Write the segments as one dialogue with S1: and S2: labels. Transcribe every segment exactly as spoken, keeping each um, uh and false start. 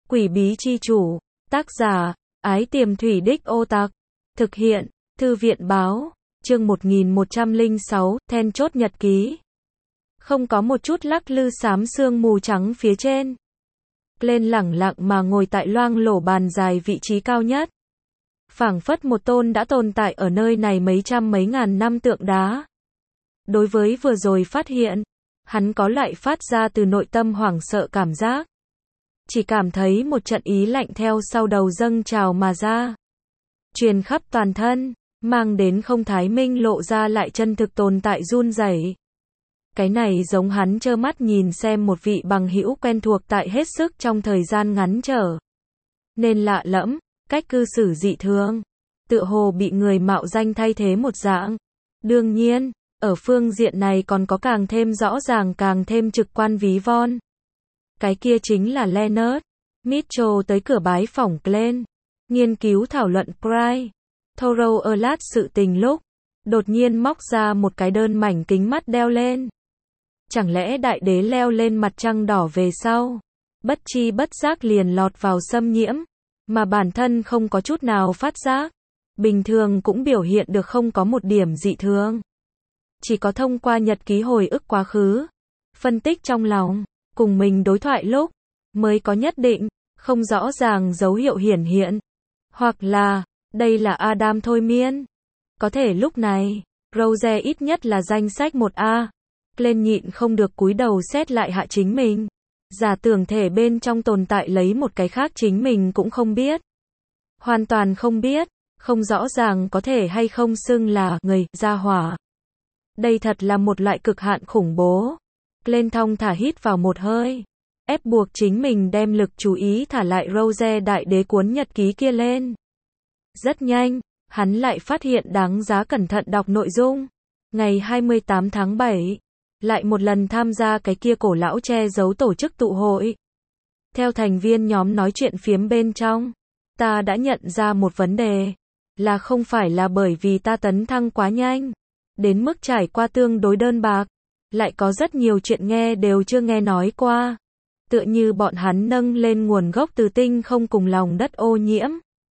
S1: Quỷ bí chi chủ, tác giả, Ái Tiềm Thủy Đích Ô Tạc, thực hiện, Thư viện báo, chương một nghìn một trăm lẻ sáu, then chốt nhật ký. Không có một chút lắc lư xám sương mù trắng phía trên. Lên lẳng lặng mà ngồi tại loang lổ bàn dài vị trí cao nhất. Phảng phất một tôn đã tồn tại ở nơi này mấy trăm mấy ngàn năm tượng đá. Đối với vừa rồi phát hiện, hắn có lại phát ra từ nội tâm hoảng sợ cảm giác. Chỉ cảm thấy một trận ý lạnh theo sau đầu dâng trào mà ra. Truyền khắp toàn thân, mang đến không thái minh lộ ra lại chân thực tồn tại run rẩy. Cái này giống hắn trơ mắt nhìn xem một vị bằng hữu quen thuộc tại hết sức trong thời gian ngắn trở nên lạ lẫm, cách cư xử dị thường, tựa hồ bị người mạo danh thay thế một dạng. Đương nhiên, ở phương diện này còn có càng thêm rõ ràng càng thêm trực quan ví von. Cái kia chính là Leonard Mitchell tới cửa bái phỏng Glenn, nghiên cứu thảo luận Cry, Thorough Alert sự tình lúc, đột nhiên móc ra một cái đơn mảnh kính mắt đeo lên. Chẳng lẽ đại đế leo lên mặt trăng đỏ về sau, bất chi bất giác liền lọt vào xâm nhiễm, mà bản thân không có chút nào phát giác, bình thường cũng biểu hiện được không có một điểm dị thường. Chỉ có thông qua nhật ký hồi ức quá khứ, phân tích trong lòng, cùng mình đối thoại lúc, mới có nhất định, không rõ ràng dấu hiệu hiển hiện. Hoặc là, đây là Adam thôi miên. Có thể lúc này, Rose ít nhất là danh sách một A. Lên nhịn không được cúi đầu xét lại hạ chính mình. Giả tưởng thể bên trong tồn tại lấy một cái khác chính mình cũng không biết. Hoàn toàn không biết, không rõ ràng có thể hay không xưng là người, gia hỏa. Đây thật là một loại cực hạn khủng bố. Lên thong thả hít vào một hơi, ép buộc chính mình đem lực chú ý thả lại Rose đại đế cuốn nhật ký kia lên. Rất nhanh, hắn lại phát hiện đáng giá cẩn thận đọc nội dung. Ngày hai mươi tám tháng bảy, lại một lần tham gia cái kia cổ lão che giấu tổ chức tụ hội. Theo thành viên nhóm nói chuyện phiếm bên trong, ta đã nhận ra một vấn đề, là không phải là bởi vì ta tấn thăng quá nhanh, đến mức trải qua tương đối đơn bạc, lại có rất nhiều chuyện nghe đều chưa nghe nói qua. Tựa như bọn hắn nâng lên nguồn gốc từ tinh không cùng lòng đất ô nhiễm.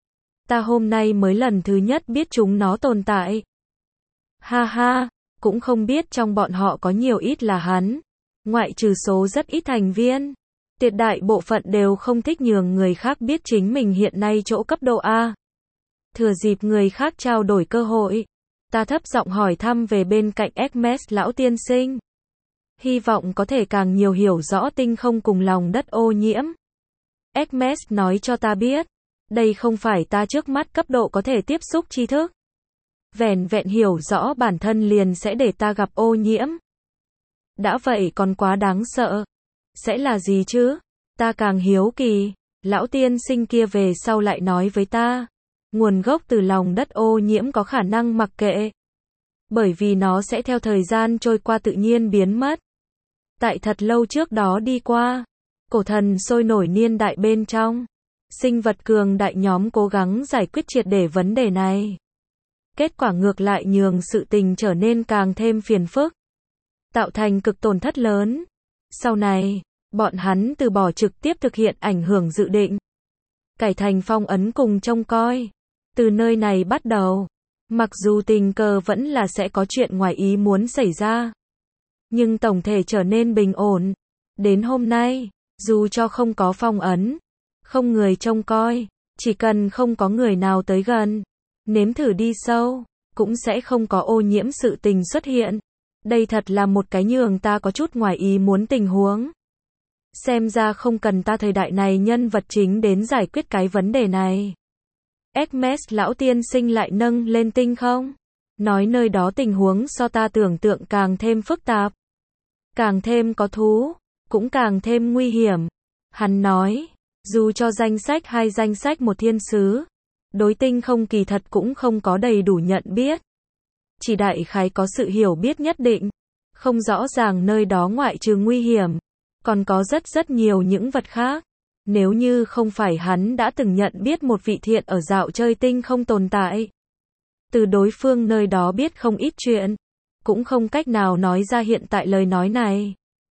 S1: Ta hôm nay mới lần thứ nhất biết chúng nó tồn tại. Ha ha, cũng không biết trong bọn họ có nhiều ít là hắn. Ngoại trừ số rất ít thành viên, tuyệt đại bộ phận đều không thích nhường người khác biết chính mình hiện nay chỗ cấp độ A. Thừa dịp người khác trao đổi cơ hội, ta thấp giọng hỏi thăm về bên cạnh Hermes lão tiên sinh. Hy vọng có thể càng nhiều hiểu rõ tinh không cùng lòng đất ô nhiễm. Hermes nói cho ta biết, đây không phải ta trước mắt cấp độ có thể tiếp xúc tri thức. Vẻn vẹn hiểu rõ bản thân liền sẽ để ta gặp ô nhiễm. Đã vậy còn quá đáng sợ. Sẽ là gì chứ? Ta càng hiếu kỳ. Lão tiên sinh kia về sau lại nói với ta, nguồn gốc từ lòng đất ô nhiễm có khả năng mặc kệ. Bởi vì nó sẽ theo thời gian trôi qua tự nhiên biến mất. Tại thật lâu trước đó đi qua, cổ thần sôi nổi niên đại bên trong, sinh vật cường đại nhóm cố gắng giải quyết triệt để vấn đề này. Kết quả ngược lại nhường sự tình trở nên càng thêm phiền phức, tạo thành cực tổn thất lớn. Sau này, bọn hắn từ bỏ trực tiếp thực hiện ảnh hưởng dự định, cải thành phong ấn cùng trông coi. Từ nơi này bắt đầu, mặc dù tình cờ vẫn là sẽ có chuyện ngoài ý muốn xảy ra, nhưng tổng thể trở nên bình ổn. Đến hôm nay, dù cho không có phong ấn, không người trông coi, chỉ cần không có người nào tới gần, nếm thử đi sâu, cũng sẽ không có ô nhiễm sự tình xuất hiện. Đây thật là một cái nhường ta có chút ngoài ý muốn tình huống. Xem ra không cần ta thời đại này nhân vật chính đến giải quyết cái vấn đề này. Hermes lão tiên sinh lại nâng lên tinh không, nói nơi đó tình huống so ta tưởng tượng càng thêm phức tạp, càng thêm có thú, cũng càng thêm nguy hiểm. Hắn nói, dù cho danh sách hay danh sách một thiên sứ, đối tinh không kỳ thật cũng không có đầy đủ nhận biết. Chỉ đại khái có sự hiểu biết nhất định, không rõ ràng nơi đó ngoại trừ nguy hiểm, còn có rất rất nhiều những vật khác. Nếu như không phải hắn đã từng nhận biết một vị thiện ở dạo chơi tinh không tồn tại, từ đối phương nơi đó biết không ít chuyện, cũng không cách nào nói ra hiện tại lời nói này.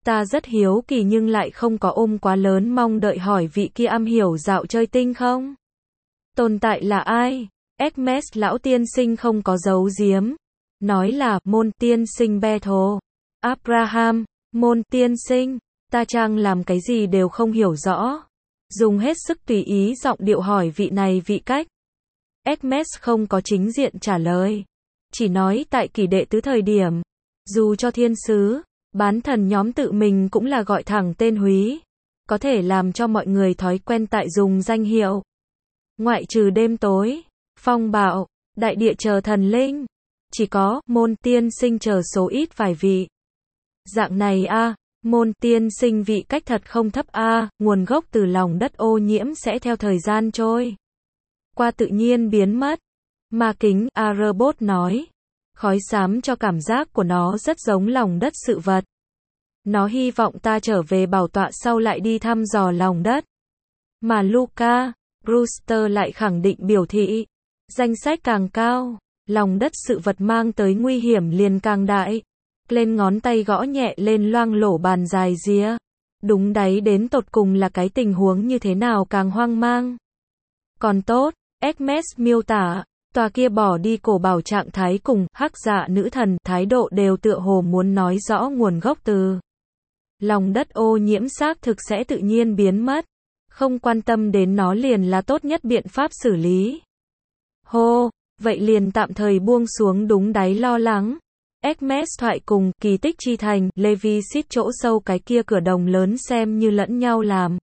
S1: Ta rất hiếu kỳ nhưng lại không có ôm quá lớn mong đợi hỏi vị kia am hiểu dạo chơi tinh không? Tồn tại là ai? Hermes lão tiên sinh không có giấu giếm. Nói là, môn tiên sinh Bethel. Abraham, môn tiên sinh, ta chăng làm cái gì đều không hiểu rõ. Dùng hết sức tùy ý giọng điệu hỏi vị này vị cách. Hermes không có chính diện trả lời. Chỉ nói tại kỷ đệ tứ thời điểm. Dù cho thiên sứ, bán thần nhóm tự mình cũng là gọi thẳng tên húy. Có thể làm cho mọi người thói quen tại dùng danh hiệu. Ngoại trừ đêm tối, phong bạo, đại địa chờ thần linh. Chỉ có, môn tiên sinh chờ số ít vài vị. Dạng này a à, môn tiên sinh vị cách thật không thấp a à, nguồn gốc từ lòng đất ô nhiễm sẽ theo thời gian trôi qua tự nhiên biến mất. Ma kính, Arebot nói. Khói xám cho cảm giác của nó rất giống lòng đất sự vật. Nó hy vọng ta trở về bảo tọa sau lại đi thăm dò lòng đất. Mà Luca, Brewster lại khẳng định biểu thị. Danh sách càng cao, lòng đất sự vật mang tới nguy hiểm liền càng đại. Lên ngón tay gõ nhẹ lên loang lổ bàn dài ría. Đúng đáy đến tột cùng là cái tình huống như thế nào càng hoang mang. Còn tốt, Hermes miêu tả, tòa kia bỏ đi cổ bảo trạng thái cùng hắc dạ nữ thần thái độ đều tựa hồ muốn nói rõ nguồn gốc từ. Lòng đất ô nhiễm xác thực sẽ tự nhiên biến mất. Không quan tâm đến nó liền là tốt nhất biện pháp xử lý. Hô, vậy liền tạm thời buông xuống đúng đáy lo lắng. Hermes thoại cùng, kỳ tích chi thành, Levi xít chỗ sâu cái kia cửa đồng lớn xem như lẫn nhau làm.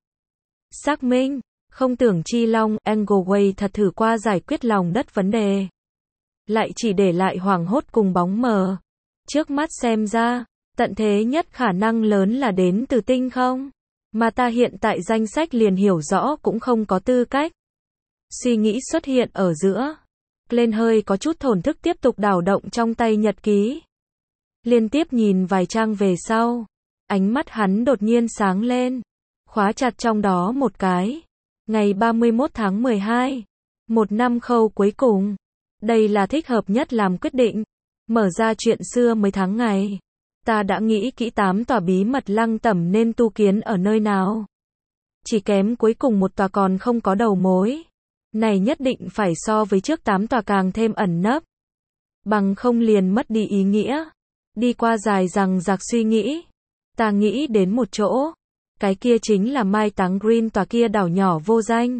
S1: Xác minh, không tưởng chi long, Engelway thật thử qua giải quyết lòng đất vấn đề. Lại chỉ để lại hoảng hốt cùng bóng mờ. Trước mắt xem ra, tận thế nhất khả năng lớn là đến từ tinh không. Mà ta hiện tại danh sách liền hiểu rõ cũng không có tư cách. Suy nghĩ xuất hiện ở giữa. Lên hơi có chút thổn thức tiếp tục đảo động trong tay nhật ký. Liên tiếp nhìn vài trang về sau. Ánh mắt hắn đột nhiên sáng lên. Khóa chặt trong đó một cái. Ngày ba mươi mốt tháng mười hai. Một năm khâu cuối cùng. Đây là thích hợp nhất làm quyết định. Mở ra chuyện xưa mới tháng ngày. Ta đã nghĩ kỹ tám tòa bí mật lăng tẩm nên tu kiến ở nơi nào. Chỉ kém cuối cùng một tòa còn không có đầu mối. Này nhất định phải so với trước tám tòa càng thêm ẩn nấp. Bằng không liền mất đi ý nghĩa. Đi qua dài rằng rạc suy nghĩ. Ta nghĩ đến một chỗ. Cái kia chính là mai táng Green tòa kia đảo nhỏ vô danh.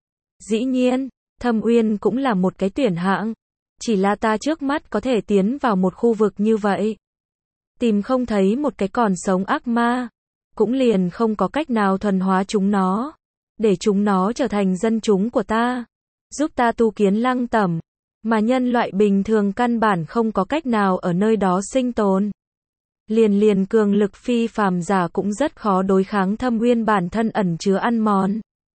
S1: Dĩ nhiên, Thâm Uyên cũng là một cái tuyển hạng. Chỉ là ta trước mắt có thể tiến vào một khu vực như vậy. Tìm không thấy một cái còn sống ác ma. Cũng liền không có cách nào thuần hóa chúng nó. Để chúng nó trở thành dân chúng của ta. Giúp ta tu kiến lăng tẩm. Mà nhân loại bình thường căn bản không có cách nào ở nơi đó sinh tồn. Liền liền cường lực phi phàm giả cũng rất khó đối kháng Thâm Uyên bản thân ẩn chứa ăn mòn.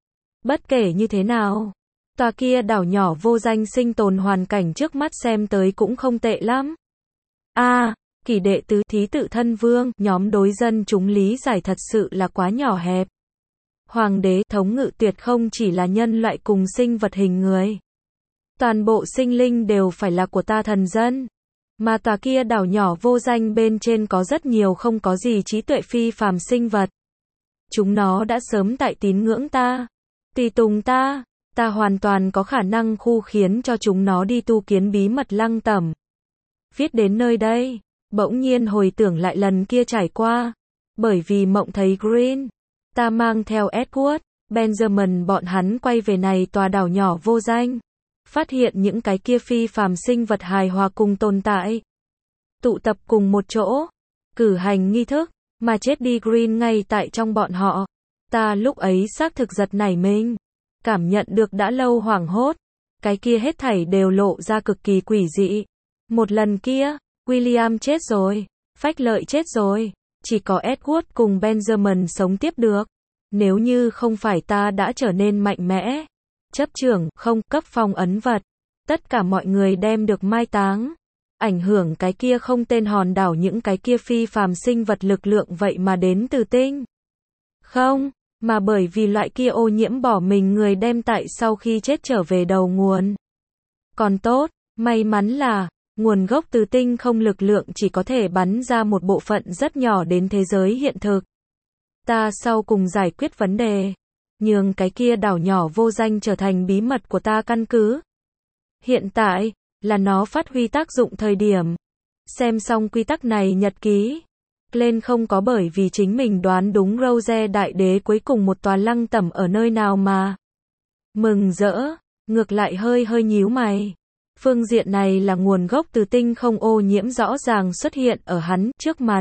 S1: Bất kể như thế nào, tòa kia đảo nhỏ vô danh sinh tồn hoàn cảnh trước mắt xem tới cũng không tệ lắm. A, à, kỷ đệ tứ thí tự thân vương, nhóm đối dân chúng lý giải thật sự là quá nhỏ hẹp. Hoàng đế thống ngự tuyệt không chỉ là nhân loại cùng sinh vật hình người. Toàn bộ sinh linh đều phải là của ta thần dân. Mà tòa kia đảo nhỏ vô danh bên trên có rất nhiều không có gì trí tuệ phi phàm sinh vật. Chúng nó đã sớm tại tín ngưỡng ta. Tùy tùng ta. Ta hoàn toàn có khả năng khu khiến cho chúng nó đi tu kiến bí mật lăng tẩm. Viết đến nơi đây. Bỗng nhiên hồi tưởng lại lần kia trải qua. Bởi vì mộng thấy Green. Ta mang theo Edward, Benjamin bọn hắn quay về này tòa đảo nhỏ vô danh. Phát hiện những cái kia phi phàm sinh vật hài hòa cùng tồn tại. Tụ tập cùng một chỗ. Cử hành nghi thức. Mà chết đi Green ngay tại trong bọn họ. Ta lúc ấy xác thực giật nảy mình. Cảm nhận được đã lâu hoảng hốt. Cái kia hết thảy đều lộ ra cực kỳ quỷ dị. Một lần kia, William chết rồi. Phách Lợi chết rồi. Chỉ có Edward cùng Benjamin sống tiếp được. Nếu như không phải ta đã trở nên mạnh mẽ. Chấp trưởng, không, cấp phong ấn vật. Tất cả mọi người đem được mai táng. Ảnh hưởng cái kia không tên hòn đảo những cái kia phi phàm sinh vật lực lượng vậy mà đến từ tinh. Không, mà bởi vì loại kia ô nhiễm bỏ mình người đem tại sau khi chết trở về đầu nguồn. Còn tốt, may mắn là, Nguồn gốc từ tinh không lực lượng chỉ có thể bắn ra một bộ phận rất nhỏ đến thế giới hiện thực. Ta sau cùng giải quyết vấn đề, nhường cái kia đảo nhỏ vô danh trở thành bí mật của ta căn cứ. Hiện tại, là nó phát huy tác dụng thời điểm. Xem xong quy tắc này nhật ký, Glenn không có bởi vì chính mình đoán đúng Rose đại đế cuối cùng một tòa lăng tẩm ở nơi nào mà mừng rỡ, ngược lại hơi hơi nhíu mày. Phương diện này là nguồn gốc từ tinh không ô nhiễm rõ ràng xuất hiện ở hắn trước mặt.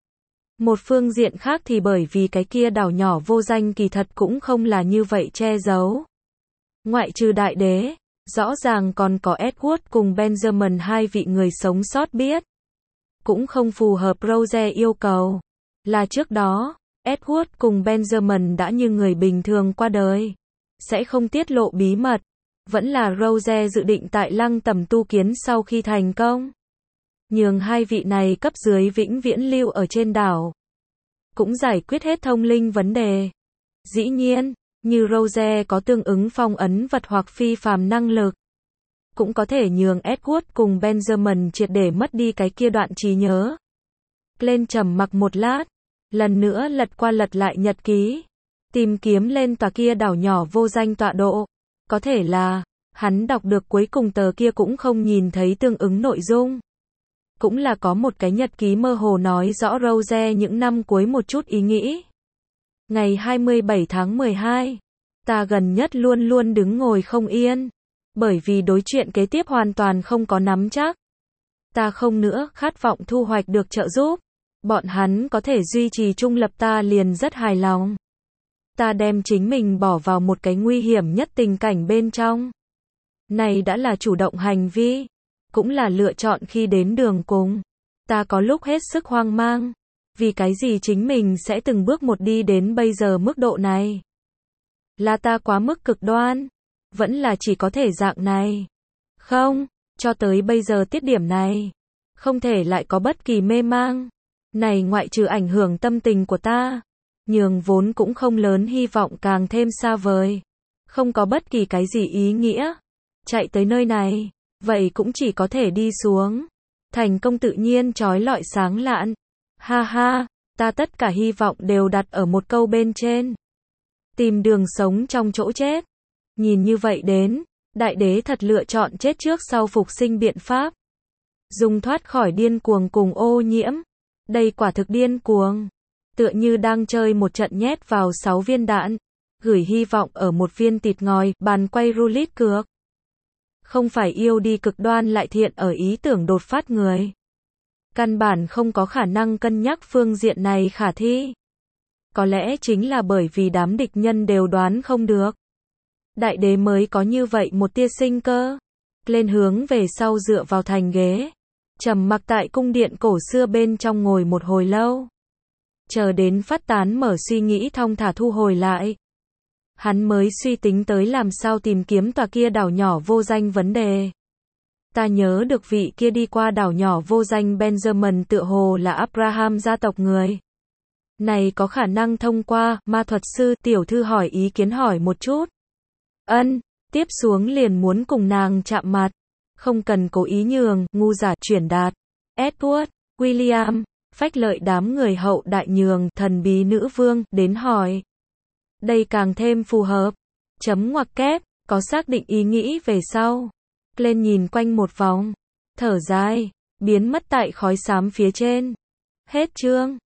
S1: Một phương diện khác thì bởi vì cái kia đảo nhỏ vô danh kỳ thật cũng không là như vậy che giấu. Ngoại trừ đại đế, rõ ràng còn có Edward cùng Benjamin hai vị người sống sót biết. Cũng không phù hợp Rose yêu cầu. Là trước đó, Edward cùng Benjamin đã như người bình thường qua đời. Sẽ không tiết lộ bí mật. Vẫn là Rose dự định tại lăng tẩm tu kiến sau khi thành công. Nhường hai vị này cấp dưới vĩnh viễn lưu ở trên đảo. Cũng giải quyết hết thông linh vấn đề. Dĩ nhiên, như Rose có tương ứng phong ấn vật hoặc phi phàm năng lực. Cũng có thể nhường Edward cùng Benjamin triệt để mất đi cái kia đoạn trí nhớ. Glenn trầm mặc một lát, lần nữa lật qua lật lại nhật ký, tìm kiếm lên tòa kia đảo nhỏ vô danh tọa độ. Có thể là, hắn đọc được cuối cùng tờ kia cũng không nhìn thấy tương ứng nội dung. Cũng là có một cái nhật ký mơ hồ nói rõ Rose những năm cuối một chút ý nghĩ. Ngày hai mươi bảy tháng mười hai, ta gần nhất luôn luôn đứng ngồi không yên. Bởi vì đối chuyện kế tiếp hoàn toàn không có nắm chắc. Ta không nữa khát vọng thu hoạch được trợ giúp. Bọn hắn có thể duy trì trung lập ta liền rất hài lòng. Ta đem chính mình bỏ vào một cái nguy hiểm nhất tình cảnh bên trong. Này đã là chủ động hành vi. Cũng là lựa chọn khi đến đường cùng. Ta có lúc hết sức hoang mang. Vì cái gì chính mình sẽ từng bước một đi đến bây giờ mức độ này? Là ta quá mức cực đoan? Vẫn là chỉ có thể dạng này? Không, cho tới bây giờ tiết điểm này. Không thể lại có bất kỳ mê mang. Này ngoại trừ ảnh hưởng tâm tình của ta. Nhường vốn cũng không lớn hy vọng càng thêm xa vời. Không có bất kỳ cái gì ý nghĩa. Chạy tới nơi này. Vậy cũng chỉ có thể đi xuống. Thành công tự nhiên trói lọi sáng lạn. Ha ha, ta tất cả hy vọng đều đặt ở một câu bên trên. Tìm đường sống trong chỗ chết. Nhìn như vậy đến, đại đế thật lựa chọn chết trước sau phục sinh biện pháp. Dùng thoát khỏi điên cuồng cùng ô nhiễm. Đây quả thực điên cuồng. Tựa như đang chơi một trận nhét vào sáu viên đạn. Gửi hy vọng ở một viên tịt ngòi, bàn quay roulette cược. Không phải yêu đi cực đoan lại thiện ở ý tưởng đột phát người. Căn bản không có khả năng cân nhắc phương diện này khả thi. Có lẽ chính là bởi vì đám địch nhân đều đoán không được. Đại đế mới có như vậy một tia sinh cơ. Lên hướng về sau dựa vào thành ghế. Trầm mặc tại cung điện cổ xưa bên trong ngồi một hồi lâu. Chờ đến phát tán mở suy nghĩ thong thả thu hồi lại. Hắn mới suy tính tới làm sao tìm kiếm tòa kia đảo nhỏ vô danh vấn đề. Ta nhớ được vị kia đi qua đảo nhỏ vô danh Benjamin tựa hồ là Abraham gia tộc người. Này có khả năng thông qua ma thuật sư tiểu thư hỏi ý kiến hỏi một chút. Ân, tiếp xuống liền muốn cùng nàng chạm mặt. Không cần cố ý nhường, ngu giả chuyển đạt. Edward, William, phách lợi đám người hậu đại nhường, thần bí nữ vương, đến hỏi. Đây càng thêm phù hợp. Chấm ngoặc kép, có xác định ý nghĩ về sau. Lên nhìn quanh một vòng. Thở dài, biến mất tại khói xám phía trên. Hết chương.